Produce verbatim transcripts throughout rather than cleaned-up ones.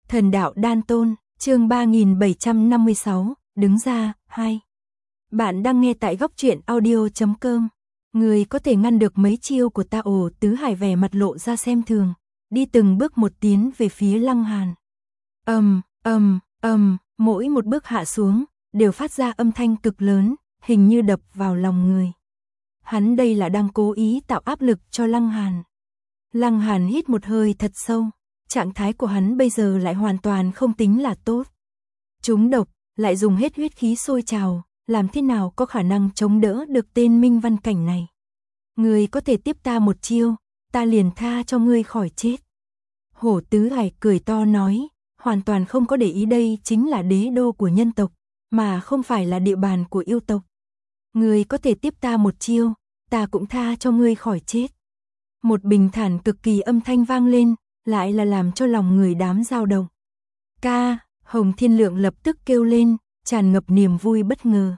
Thần đạo đan tôn, chương ba nghìn bảy trăm năm mươi sáu, đứng ra, hai. Bạn đang nghe tại góc truyện audio chấm com. Người có thể ngăn được mấy chiêu của ta? Ồ, Tứ Hải vẻ mặt lộ ra xem thường, đi từng bước một tiến về phía Lăng Hàn. Ầm, ầm, ầm, mỗi một bước hạ xuống đều phát ra âm thanh cực lớn, hình như đập vào lòng người. Hắn đây là đang cố ý tạo áp lực cho Lăng Hàn. Lăng Hàn hít một hơi thật sâu, trạng thái của hắn bây giờ lại hoàn toàn không tính là tốt. Trúng độc, lại dùng hết huyết khí sôi trào, làm thế nào có khả năng chống đỡ được tên Minh Văn Cảnh này. Ngươi có thể tiếp ta một chiêu, ta liền tha cho ngươi khỏi chết. Hổ Tứ Hải cười to nói, hoàn toàn không có để ý đây chính là đế đô của nhân tộc, mà không phải là địa bàn của yêu tộc. Ngươi có thể tiếp ta một chiêu, ta cũng tha cho ngươi khỏi chết. Một bình thản cực kỳ âm thanh vang lên, lại là làm cho lòng người đám dao động. Ca, Hồng Thiên Lượng lập tức kêu lên, tràn ngập niềm vui bất ngờ.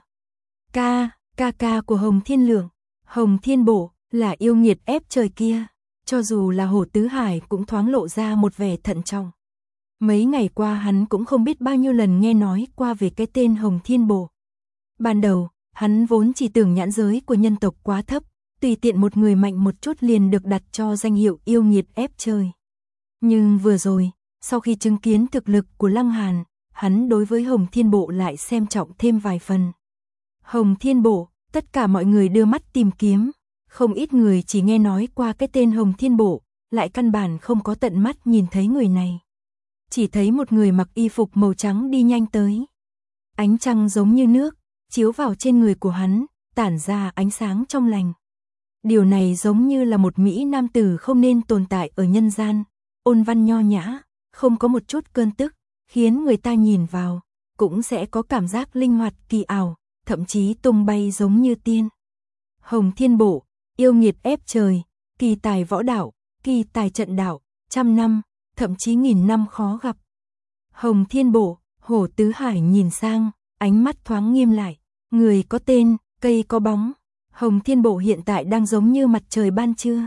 Ca, ca ca của Hồng Thiên Lượng, Hồng Thiên Bổ, là yêu nghiệt ép trời kia. Cho dù là Hổ Tứ Hải cũng thoáng lộ ra một vẻ thận trọng. Mấy ngày qua hắn cũng không biết bao nhiêu lần nghe nói qua về cái tên Hồng Thiên Bổ. Ban đầu, hắn vốn chỉ tưởng nhãn giới của nhân tộc quá thấp, tùy tiện một người mạnh một chút liền được đặt cho danh hiệu yêu nghiệt ép trời. Nhưng vừa rồi, sau khi chứng kiến thực lực của Lăng Hàn, hắn đối với Hồng Thiên Bộ lại xem trọng thêm vài phần. Hồng Thiên Bộ, tất cả mọi người đưa mắt tìm kiếm, không ít người chỉ nghe nói qua cái tên Hồng Thiên Bộ, lại căn bản không có tận mắt nhìn thấy người này. Chỉ thấy một người mặc y phục màu trắng đi nhanh tới. Ánh trăng giống như nước, chiếu vào trên người của hắn, tản ra ánh sáng trong lành. Điều này giống như là một mỹ nam tử không nên tồn tại ở nhân gian, ôn văn nho nhã, không có một chút cơn tức, khiến người ta nhìn vào, cũng sẽ có cảm giác linh hoạt kỳ ảo, thậm chí tung bay giống như tiên. Hồng Thiên Bộ, yêu nghiệt ép trời, kỳ tài võ đạo, kỳ tài trận đạo, trăm năm, thậm chí nghìn năm khó gặp. Hồng Thiên Bộ, Hổ Tứ Hải nhìn sang, ánh mắt thoáng nghiêm lại, người có tên, cây có bóng. Hồng Thiên Bộ hiện tại đang giống như mặt trời ban trưa.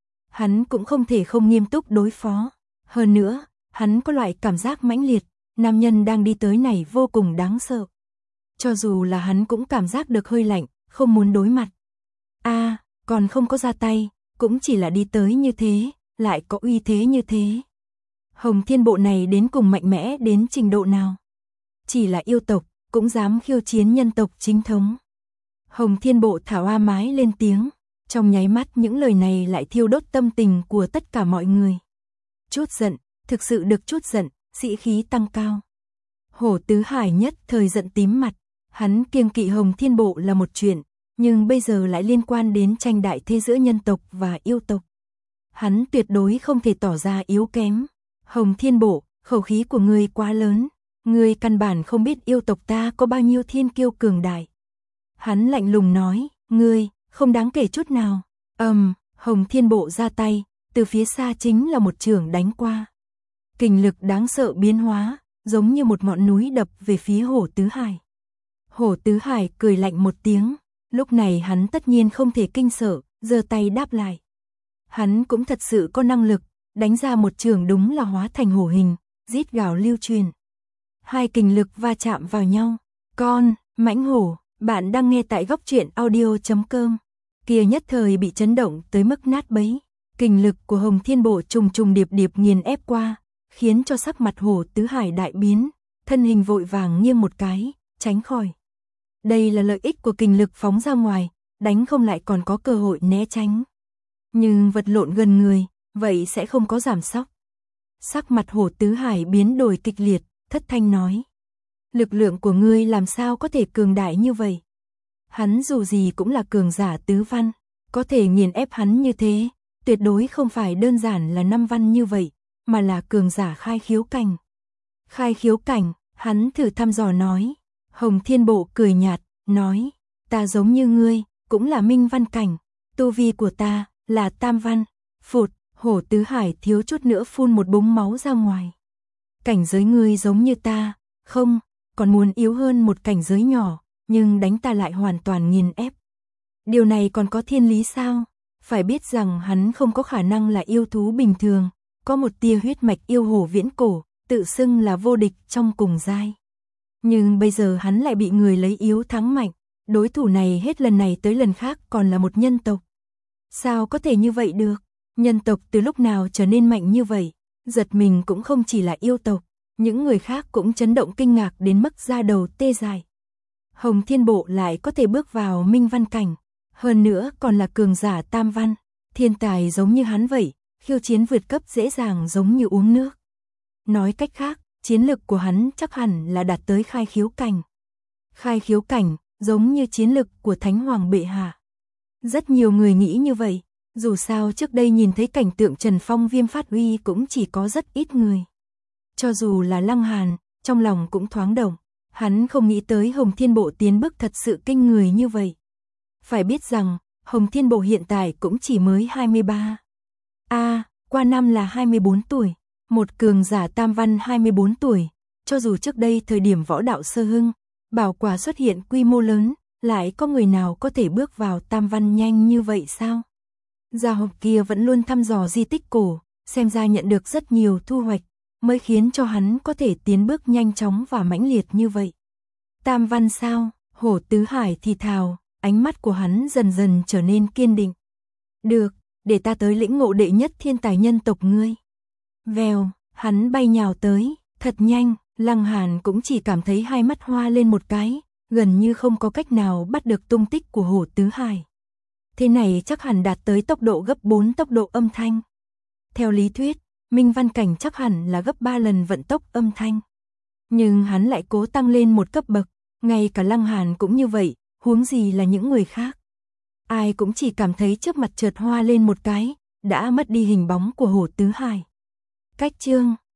Hắn cũng không thể không nghiêm túc đối phó. Hơn nữa, hắn có loại cảm giác mãnh liệt, nam nhân đang đi tới này vô cùng đáng sợ. Cho dù là hắn cũng cảm giác được hơi lạnh, không muốn đối mặt. A, à, còn không có ra tay, cũng chỉ là đi tới như thế, lại có uy thế như thế. Hồng Thiên Bộ này đến cùng mạnh mẽ đến trình độ nào? Chỉ là yêu tộc, cũng dám khiêu chiến nhân tộc chính thống. Hồng Thiên Bộ thảo hoa mái lên tiếng, trong nháy mắt những lời này lại thiêu đốt tâm tình của tất cả mọi người. Chút giận, thực sự được chút giận, sĩ khí tăng cao. Hổ Tứ Hải nhất thời giận tím mặt, hắn kiêng kỵ Hồng Thiên Bộ là một chuyện, nhưng bây giờ lại liên quan đến tranh đại thế giữa nhân tộc và yêu tộc. Hắn tuyệt đối không thể tỏ ra yếu kém. Hồng Thiên Bộ, khẩu khí của ngươi quá lớn, ngươi căn bản không biết yêu tộc ta có bao nhiêu thiên kiêu cường đại. Hắn lạnh lùng nói, ngươi, không đáng kể chút nào. Ầm, um, Hồng Thiên Bộ ra tay, từ phía xa chính là một chưởng đánh qua. Kình lực đáng sợ biến hóa, giống như một ngọn núi đập về phía Hổ Tứ Hải. Hổ Tứ Hải cười lạnh một tiếng, lúc này hắn tất nhiên không thể kinh sợ, giơ tay đáp lại. Hắn cũng thật sự có năng lực, đánh ra một chưởng đúng là hóa thành hổ hình, rít gào lưu truyền. Hai kình lực va chạm vào nhau. Con, mãnh hổ. Bạn đang nghe tại góc truyện audio chấm com. Kia nhất thời bị chấn động tới mức nát bấy. Kình lực của Hồng Thiên Bộ trùng trùng điệp điệp nghiền ép qua, khiến cho sắc mặt Hổ Tứ Hải đại biến, thân hình vội vàng nghiêng một cái, tránh khỏi. Đây là lợi ích của kình lực phóng ra ngoài, đánh không lại còn có cơ hội né tránh. Nhưng vật lộn gần người, vậy sẽ không có giảm sóc. Sắc mặt Hổ Tứ Hải biến đổi kịch liệt, thất thanh nói. Lực lượng của ngươi làm sao có thể cường đại như vậy? Hắn dù gì cũng là cường giả tứ văn, có thể nghiền ép hắn như thế, tuyệt đối không phải đơn giản là năm văn như vậy, mà là cường giả khai khiếu cảnh. Khai khiếu cảnh, hắn thử thăm dò nói. Hồng Thiên Bộ cười nhạt, nói, ta giống như ngươi, cũng là minh văn cảnh, tu vi của ta là tam văn. Phụt, Hổ Tứ Hải thiếu chút nữa phun một búng máu ra ngoài. Cảnh giới ngươi giống như ta, không, còn muốn yếu hơn một cảnh giới nhỏ, nhưng đánh ta lại hoàn toàn nghiền ép. Điều này còn có thiên lý sao? Phải biết rằng hắn không có khả năng là yêu thú bình thường, có một tia huyết mạch yêu hổ viễn cổ, tự xưng là vô địch trong cùng giai. Nhưng bây giờ hắn lại bị người lấy yếu thắng mạnh, đối thủ này hết lần này tới lần khác còn là một nhân tộc. Sao có thể như vậy được? Nhân tộc từ lúc nào trở nên mạnh như vậy? Giật mình cũng không chỉ là yêu tộc, những người khác cũng chấn động kinh ngạc đến mức da đầu tê dại. Hồng Thiên Bộ lại có thể bước vào minh văn cảnh, hơn nữa còn là cường giả tam văn, thiên tài giống như hắn vậy, khiêu chiến vượt cấp dễ dàng giống như uống nước. Nói cách khác, chiến lực của hắn chắc hẳn là đạt tới khai khiếu cảnh. Khai khiếu cảnh, giống như chiến lực của Thánh Hoàng bệ hạ. Rất nhiều người nghĩ như vậy, dù sao trước đây nhìn thấy cảnh tượng Trần Phong Viêm phát uy cũng chỉ có rất ít người. Cho dù là Lăng Hàn, trong lòng cũng thoáng động, hắn không nghĩ tới Hồng Thiên Bộ tiến bước thật sự kinh người như vậy. Phải biết rằng, Hồng Thiên Bộ hiện tại cũng chỉ mới hai mươi ba. A, à, qua năm là hai mươi bốn tuổi, một cường giả tam văn hai mươi bốn tuổi, cho dù trước đây thời điểm võ đạo sơ hưng, bảo quả xuất hiện quy mô lớn, lại có người nào có thể bước vào tam văn nhanh như vậy sao? Gia hộp kia vẫn luôn thăm dò di tích cổ, xem ra nhận được rất nhiều thu hoạch, mới khiến cho hắn có thể tiến bước nhanh chóng và mãnh liệt như vậy. Tam văn sao? Hổ Tứ Hải thì thào, ánh mắt của hắn dần dần trở nên kiên định. Được, để ta tới lĩnh ngộ đệ nhất thiên tài nhân tộc ngươi. Vèo, hắn bay nhào tới, thật nhanh, Lăng Hàn cũng chỉ cảm thấy hai mắt hoa lên một cái, gần như không có cách nào bắt được tung tích của Hổ Tứ Hải. Thế này chắc hẳn đạt tới tốc độ gấp bốn tốc độ âm thanh. Theo lý thuyết, minh văn cảnh chắc hẳn là gấp ba lần vận tốc âm thanh. Nhưng hắn lại cố tăng lên một cấp bậc, ngay cả Lăng Hàn cũng như vậy, huống gì là những người khác. Ai cũng chỉ cảm thấy trước mặt chợt hoa lên một cái, đã mất đi hình bóng của Hổ Tứ Hải. Cách chương